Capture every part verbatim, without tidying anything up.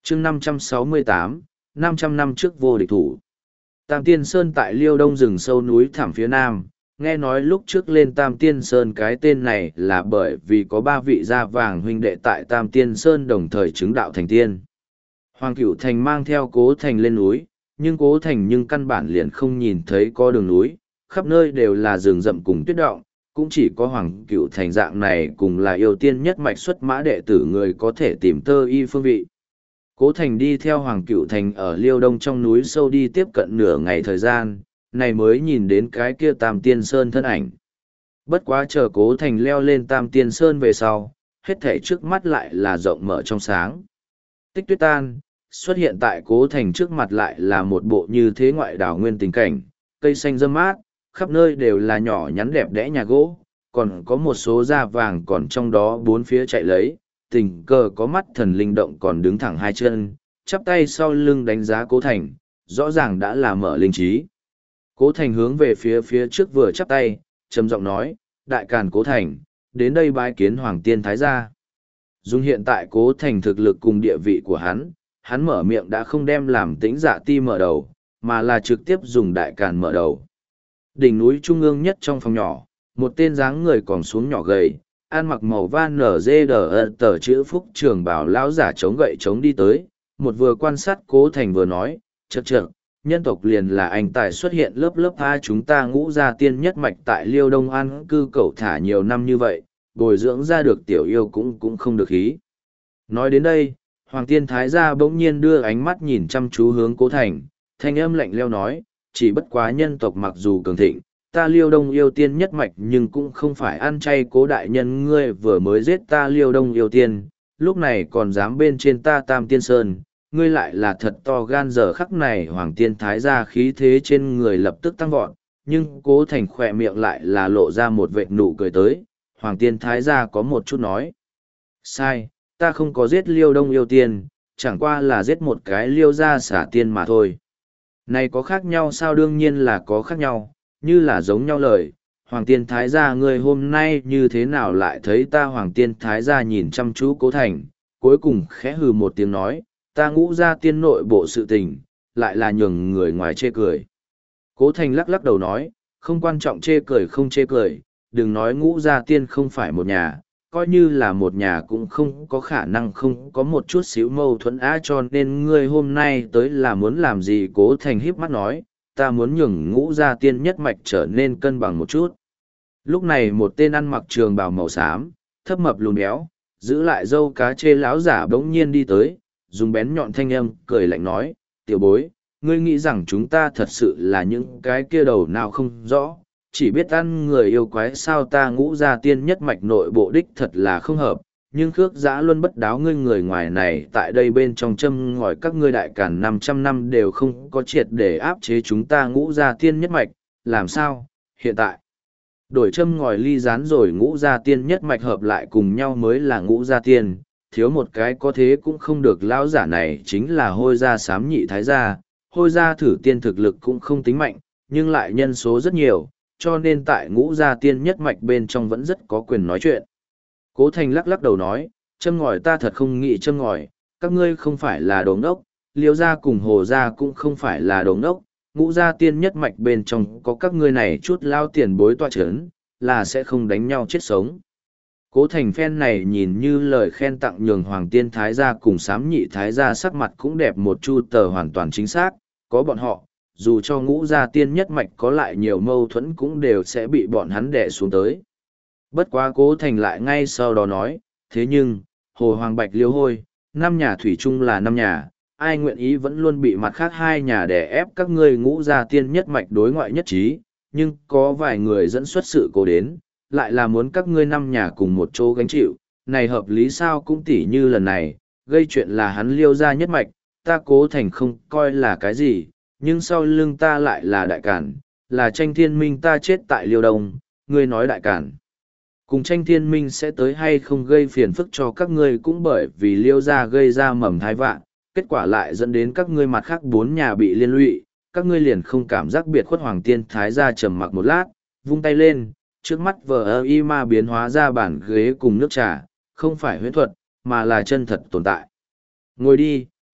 chương năm trăm sáu mươi tám, năm trăm năm trước vô địch thủ. Tam Tiên Sơn tại Liêu Đông rừng sâu núi thẳm phía nam, nghe nói lúc trước lên Tam Tiên Sơn cái tên này là bởi vì có ba vị da vàng huynh đệ tại Tam Tiên Sơn đồng thời chứng đạo thành tiên. Hoàng Cửu Thành mang theo Cố Thành lên núi, nhưng Cố Thành nhưng căn bản liền không nhìn thấy có đường núi, khắp nơi đều là rừng rậm cùng tuyết động, cũng chỉ có Hoàng Cửu Thành dạng này cùng là yêu tiên nhất mạch xuất mã đệ tử người có thể tìm tơ y phương vị. Cố Thành đi theo Hoàng Cửu Thành ở Liêu Đông trong núi sâu đi tiếp cận nửa ngày thời gian, này mới nhìn đến cái kia Tam Tiên Sơn thân ảnh. Bất quá chờ Cố Thành leo lên Tam Tiên Sơn về sau, hết thảy trước mắt lại là rộng mở trong sáng. Tích tuyết tan, xuất hiện tại Cố Thành trước mặt lại là một bộ như thế ngoại đảo nguyên tình cảnh, cây xanh râm mát, khắp nơi đều là nhỏ nhắn đẹp đẽ nhà gỗ, còn có một số da vàng còn trong đó bốn phía chạy lấy, tình cờ có mắt thần linh động còn đứng thẳng hai chân, chắp tay sau lưng đánh giá Cố Thành, rõ ràng đã là mở linh trí. Cố Thành hướng về phía phía trước vừa chắp tay, trầm giọng nói, đại càn Cố Thành, đến đây bái kiến Hoàng Tiên Thái gia. Dùng hiện tại Cố Thành thực lực cùng địa vị của hắn, hắn mở miệng đã không đem làm tĩnh dạ ti mở đầu, mà là trực tiếp dùng đại càn mở đầu. Đỉnh núi trung ương nhất trong phòng nhỏ, một tên dáng người còn xuống nhỏ gầy, ăn mặc màu van nở dê đờ tờ chữ phúc trường bảo lão giả chống gậy chống đi tới, một vừa quan sát Cố Thành vừa nói, chậc chậc, nhân tộc liền là anh tài xuất hiện lớp lớp hai chúng ta ngũ gia tiên nhất mạch tại Liêu Đông An cư cậu thả nhiều năm như vậy, bồi dưỡng ra được tiểu yêu cũng cũng không được ý. Nói đến đây, Hoàng Tiên Thái gia bỗng nhiên đưa ánh mắt nhìn chăm chú hướng Cố Thành, thanh âm lạnh leo nói, chỉ bất quá nhân tộc mặc dù cường thịnh, ta Liêu Đông yêu tiên nhất mạch nhưng cũng không phải ăn chay. Cố đại nhân ngươi vừa mới giết ta Liêu Đông yêu tiên, lúc này còn dám bên trên ta Tam Tiên Sơn, ngươi lại là thật to gan. Giờ khắc này Hoàng Tiên Thái gia khí thế trên người lập tức tăng vọt, nhưng Cố Thành khỏe miệng lại là lộ ra một vệt nụ cười tới. Hoàng Tiên Thái gia có một chút nói, sai, ta không có giết Liêu Đông yêu tiên, chẳng qua là giết một cái Liêu gia xả tiên mà thôi. Này có khác nhau sao? Đương nhiên là có khác nhau, như là giống nhau lời. Hoàng Tiên Thái gia ngươi hôm nay như thế nào lại thấy ta? Hoàng Tiên Thái gia nhìn chăm chú Cố Thành, cuối cùng khẽ hừ một tiếng nói, ta ngũ gia tiên nội bộ sự tình, lại là nhường người ngoài chê cười. Cố Thành lắc lắc đầu nói, không quan trọng chê cười không chê cười, đừng nói ngũ gia tiên không phải một nhà, coi như là một nhà cũng không có khả năng không có một chút xíu mâu thuẫn á, cho nên ngươi hôm nay tới là muốn làm gì? Cố Thành híp mắt nói, ta muốn nhường ngũ gia tiên nhất mạch trở nên cân bằng một chút. Lúc này một tên ăn mặc trường bào màu xám, thấp mập lùn béo, giữ lại râu cá chê lão giả bỗng nhiên đi tới, dùng bén nhọn thanh âm, cười lạnh nói, tiểu bối, ngươi nghĩ rằng chúng ta thật sự là những cái kia đầu nào không rõ, chỉ biết ăn người yêu quái sao? Ta ngũ gia tiên nhất mạch nội bộ đích thật là không hợp, nhưng khước giã luân bất đáo ngươi người ngoài này tại đây bên trong châm ngòi các ngươi đại càn năm trăm năm đều không có triệt để áp chế chúng ta ngũ gia tiên nhất mạch, làm sao, hiện tại, đổi châm ngòi ly rán rồi ngũ gia tiên nhất mạch hợp lại cùng nhau mới là ngũ gia tiên, thiếu một cái có thế cũng không được. Lão giả này chính là Hôi gia Sám Nhị Thái gia, Hôi gia thử tiên thực lực cũng không tính mạnh, nhưng lại nhân số rất nhiều, cho nên tại ngũ gia tiên nhất mạch bên trong vẫn rất có quyền nói chuyện. Cố Thành lắc lắc đầu nói, châm ngòi ta thật không nghĩ châm ngòi, các ngươi không phải là đồ ngốc, Liêu gia cùng Hồ gia cũng không phải là đồ ngốc, ngũ gia tiên nhất mạch bên trong có các ngươi này chút lao tiền bối toa chấn, là sẽ không đánh nhau chết sống. Cố Thành phen này nhìn như lời khen tặng, nhường Hoàng Tiên Thái gia cùng Sám Nhị Thái gia sắc mặt cũng đẹp một chu tờ hoàn toàn chính xác, có bọn họ, dù cho ngũ gia tiên nhất mạch có lại nhiều mâu thuẫn cũng đều sẽ bị bọn hắn đè xuống tới. Bất quá Cố Thành lại ngay sau đó nói, thế nhưng, Hồ Hoàng Bạch Liêu Hôi, năm nhà thủy chung là năm nhà, ai nguyện ý vẫn luôn bị mặt khác hai nhà đè ép các ngươi ngũ gia tiên nhất mạch đối ngoại nhất trí, nhưng có vài người dẫn xuất sự cố đến, lại là muốn các ngươi năm nhà cùng một chỗ gánh chịu, này hợp lý sao? Cũng tỉ như lần này, gây chuyện là hắn Liêu gia nhất mạch, ta Cố Thành không coi là cái gì, nhưng sau lưng ta lại là đại cản, là Tranh Thiên Minh ta chết tại Liêu Đông, ngươi nói đại cản cùng Tranh Thiên Minh sẽ tới hay không gây phiền phức cho các ngươi cũng bởi vì Liêu gia gây ra mầm thai vạn, kết quả lại dẫn đến các ngươi mặt khác bốn nhà bị liên lụy, các ngươi liền không cảm giác biệt khuất? Hoàng Tiên Thái gia trầm mặc một lát, vung tay lên, trước mắt vờ ơ y ma biến hóa ra bản ghế cùng nước trà, không phải huyễn thuật, mà là chân thật tồn tại. Ngồi đi,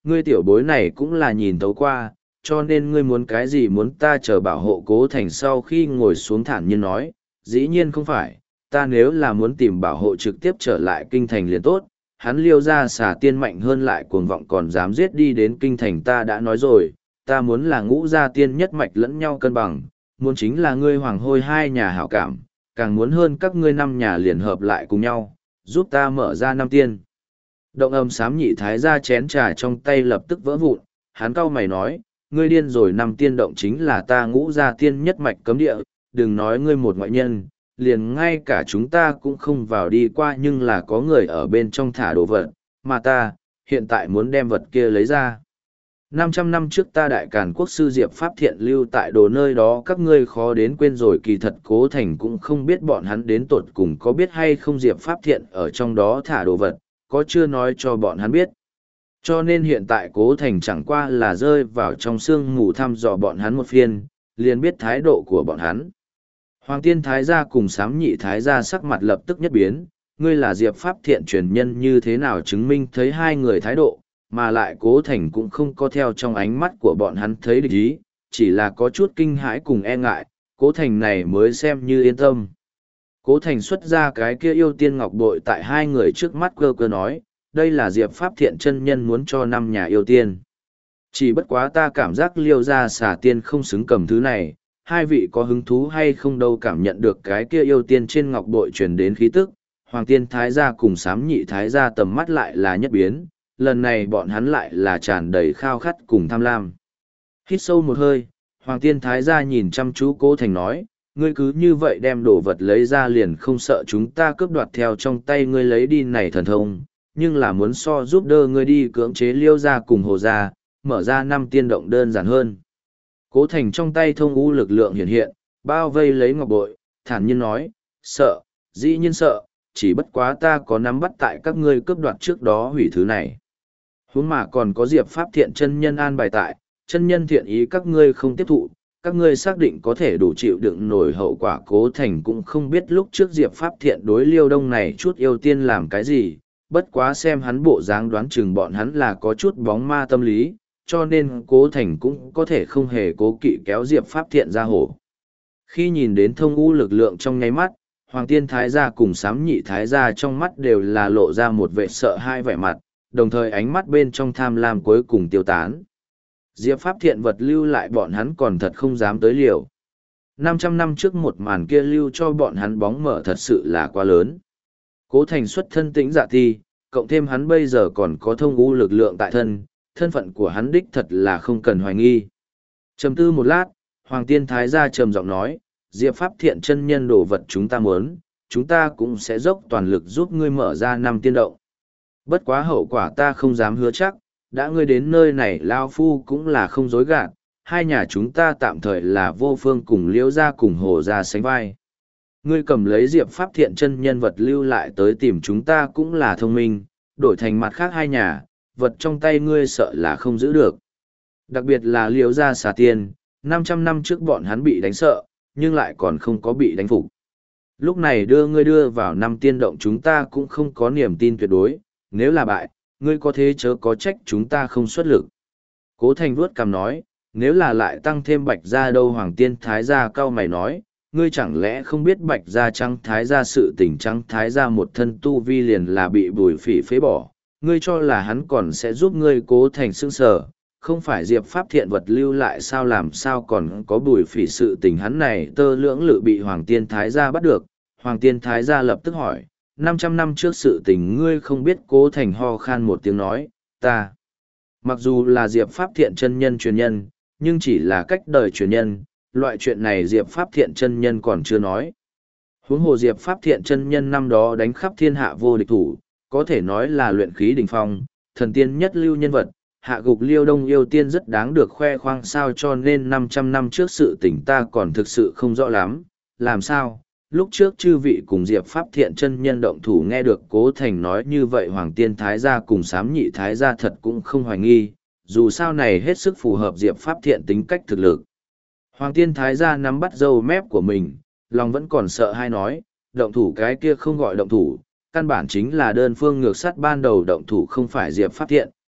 ngươi tiểu bối này cũng là nhìn tấu qua, cho nên ngươi muốn cái gì muốn ta chờ bảo hộ Cố Thành sau khi ngồi xuống thản nhiên nói, dĩ nhiên không phải, ta nếu là muốn tìm bảo hộ trực tiếp trở lại kinh thành liền tốt, hắn liêu ra xà tiên mạnh hơn lại cuồng vọng còn dám giết đi đến kinh thành ta đã nói rồi, ta muốn là ngũ gia tiên nhất mạch lẫn nhau cân bằng, muốn chính là ngươi hoàng hôi hai nhà hảo cảm, càng muốn hơn các ngươi năm nhà liền hợp lại cùng nhau, giúp ta mở ra năm tiên. Động âm sám nhị thái ra chén trà trong tay lập tức vỡ vụn, hắn cau mày nói, ngươi điên rồi, năm tiên động chính là ta ngũ gia tiên nhất mạch cấm địa, đừng nói ngươi một ngoại nhân, liền ngay cả chúng ta cũng không vào đi qua nhưng là có người ở bên trong thả đồ vật, mà ta, hiện tại muốn đem vật kia lấy ra. năm trăm năm trước ta đại càn quốc sư Diệp Pháp Thiện lưu tại đồ nơi đó các ngươi khó đến quên rồi, kỳ thật Cố Thành cũng không biết bọn hắn đến tột cùng có biết hay không Diệp Pháp Thiện ở trong đó thả đồ vật, có chưa nói cho bọn hắn biết. Cho nên hiện tại Cố Thành chẳng qua là rơi vào trong sương mù thăm dò bọn hắn một phiên, liền biết thái độ của bọn hắn. Hoàng tiên thái gia cùng sám nhị thái gia sắc mặt lập tức nhất biến, ngươi là Diệp Pháp Thiện truyền nhân như thế nào chứng minh thấy hai người thái độ, mà lại Cố Thành cũng không có theo trong ánh mắt của bọn hắn thấy địch ý, chỉ là có chút kinh hãi cùng e ngại, Cố Thành này mới xem như yên tâm. Cố Thành xuất ra cái kia yêu tiên ngọc bội tại hai người trước mắt cơ cơ nói, đây là Diệp Pháp Thiện chân nhân muốn cho năm nhà yêu tiên. Chỉ bất quá ta cảm giác liêu ra xà tiên không xứng cầm thứ này, hai vị có hứng thú hay không đâu cảm nhận được cái kia yêu tiên trên ngọc bội truyền đến khí tức, Hoàng tiên thái gia cùng sám nhị thái gia tầm mắt lại là nhất biến, lần này bọn hắn lại là tràn đầy khao khát cùng tham lam. Hít sâu một hơi, Hoàng tiên thái gia nhìn chăm chú Cố Thành nói, ngươi cứ như vậy đem đồ vật lấy ra liền không sợ chúng ta cướp đoạt theo trong tay ngươi lấy đi này thần thông, nhưng là muốn so giúp đỡ ngươi đi cưỡng chế liêu ra cùng hồ ra, mở ra năm tiên động đơn giản hơn. Cố Thành trong tay thông u lực lượng hiện hiện, bao vây lấy ngọc bội, thản nhiên nói, sợ, dĩ nhiên sợ, chỉ bất quá ta có nắm bắt tại các ngươi cướp đoạt trước đó hủy thứ này. Huống mà còn có Diệp Pháp Thiện chân nhân an bài tại, chân nhân thiện ý các ngươi không tiếp thụ, các ngươi xác định có thể đủ chịu đựng nổi hậu quả. Cố Thành cũng không biết lúc trước Diệp Pháp Thiện đối Liêu Đông này chút yêu tiên làm cái gì, bất quá xem hắn bộ dáng đoán chừng bọn hắn là có chút bóng ma tâm lý, cho nên Cố Thành cũng có thể không hề cố kỵ kéo Diệp Pháp Thiện ra hổ. Khi nhìn đến thông u lực lượng trong nháy mắt, Hoàng tiên thái gia cùng sám nhị thái gia trong mắt đều là lộ ra một vẻ sợ hai vẻ mặt, đồng thời ánh mắt bên trong tham lam cuối cùng tiêu tán. Diệp Pháp Thiện vật lưu lại bọn hắn còn thật không dám tới liều. năm trăm năm trước một màn kia lưu cho bọn hắn bóng mở thật sự là quá lớn. Cố Thành xuất thân tĩnh dạ thi, cộng thêm hắn bây giờ còn có thông u lực lượng tại thân, thân phận của hắn đích thật là không cần hoài nghi. Trầm tư một lát, Hoàng tiên thái gia trầm giọng nói, Diệp Pháp Thiện chân nhân đồ vật chúng ta muốn, chúng ta cũng sẽ dốc toàn lực giúp ngươi mở ra năm tiên động. Bất quá hậu quả ta không dám hứa chắc, đã ngươi đến nơi này lao phu cũng là không dối gạt, hai nhà chúng ta tạm thời là vô phương cùng liễu ra cùng hồ ra sánh vai. Ngươi cầm lấy Diệp Pháp Thiện chân nhân vật lưu lại tới tìm chúng ta cũng là thông minh, đổi thành mặt khác hai nhà, vật trong tay ngươi sợ là không giữ được. Đặc biệt là liễu ra xà tiên, năm trăm năm trước bọn hắn bị đánh sợ, nhưng lại còn không có bị đánh phục. Lúc này đưa ngươi đưa vào năm tiên động chúng ta cũng không có niềm tin tuyệt đối, nếu là bại, ngươi có thế chớ có trách chúng ta không xuất lực. Cố Thành vuốt cằm nói, nếu là lại tăng thêm Bạch gia đâu. Hoàng tiên thái gia cao mày nói, ngươi chẳng lẽ không biết Bạch gia Trăng thái gia sự tình Trăng thái gia một thân tu vi liền là bị Bùi Phỉ phế bỏ, ngươi cho là hắn còn sẽ giúp ngươi. Cố Thành sững sờ, không phải Diệp Pháp Thiện vật lưu lại sao, làm sao còn có Bùi Phỉ sự tình. Hắn này tơ lưỡng lự bị Hoàng tiên thái gia bắt được. Hoàng tiên thái gia lập tức hỏi, năm trăm năm trước sự tình ngươi không biết. Cố Thành ho khan một tiếng nói, ta mặc dù là Diệp Pháp Thiện chân nhân truyền nhân, nhưng chỉ là cách đời truyền nhân, loại chuyện này Diệp Pháp Thiện chân nhân còn chưa nói. Huống hồ Diệp Pháp Thiện chân nhân năm đó đánh khắp thiên hạ vô địch thủ, có thể nói là luyện khí đỉnh phong, thần tiên nhất lưu nhân vật, hạ gục Liêu Đông yêu tiên rất đáng được khoe khoang sao, cho nên năm trăm năm trước sự tình ta còn thực sự không rõ lắm, làm sao? Lúc trước chư vị cùng Diệp Pháp Thiện chân nhân động thủ nghe được Cố Thành nói như vậy, Hoàng tiên thái gia cùng sám nhị thái gia thật cũng không hoài nghi, dù sao này hết sức phù hợp Diệp Pháp Thiện tính cách thực lực. Hoàng tiên thái gia nắm bắt râu mép của mình, lòng vẫn còn sợ hay nói, động thủ cái kia không gọi động thủ, căn bản chính là đơn phương ngược sắt, ban đầu động thủ không phải Diệp Pháp Thiện,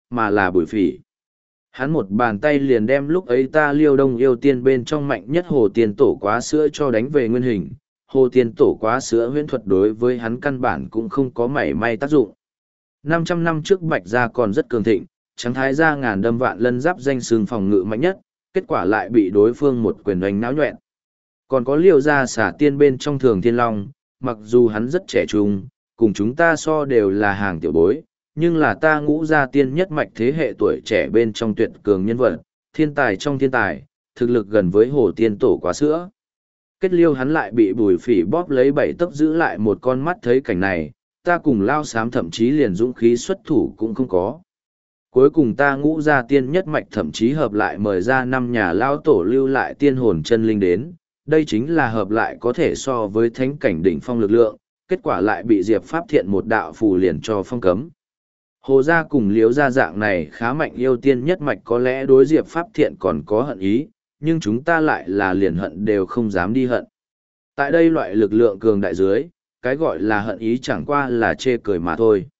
mà là Bùi Phỉ. Hắn một bàn tay liền đem lúc ấy ta Liêu Đông yêu tiên bên trong mạnh nhất Hồ Tiên Tổ quá sữa cho đánh về nguyên hình. Hồ Tiên Tổ quá sữa huyễn thuật đối với hắn căn bản cũng không có mảy may tác dụng. năm trăm năm trước Bạch Gia còn rất cường thịnh, Trắng Thái Gia ngàn đâm vạn lân giáp danh xương phòng ngự mạnh nhất, kết quả lại bị đối phương một quyền đánh náo nhuẹn. Còn có Liêu Gia xả tiên bên trong Thường Thiên Long, mặc dù hắn rất trẻ trung, cùng chúng ta so đều là hàng tiểu bối, nhưng là ta Ngũ Gia tiên nhất mạch thế hệ tuổi trẻ bên trong tuyệt cường nhân vật, thiên tài trong thiên tài, thực lực gần với Hồ Tiên Tổ quá sữa. Kết liêu hắn lại bị Bùi Phỉ bóp lấy bảy tấc giữ lại một con mắt, thấy cảnh này, ta cùng Lao Xám thậm chí liền dũng khí xuất thủ cũng không có. Cuối cùng ta Ngũ Gia tiên nhất mạch thậm chí hợp lại mời ra năm nhà Lao Tổ lưu lại tiên hồn chân linh đến, đây chính là hợp lại có thể so với thánh cảnh đỉnh phong lực lượng, kết quả lại bị Diệp Pháp Thiện một đạo phù liền cho phong cấm. Hồ Gia cùng Liếu Gia dạng này khá mạnh yêu tiên nhất mạch có lẽ đối Diệp Pháp Thiện còn có hận ý, nhưng chúng ta lại là liền hận đều không dám đi hận. Tại đây loại lực lượng cường đại dưới, cái gọi là hận ý chẳng qua là chê cười mà thôi.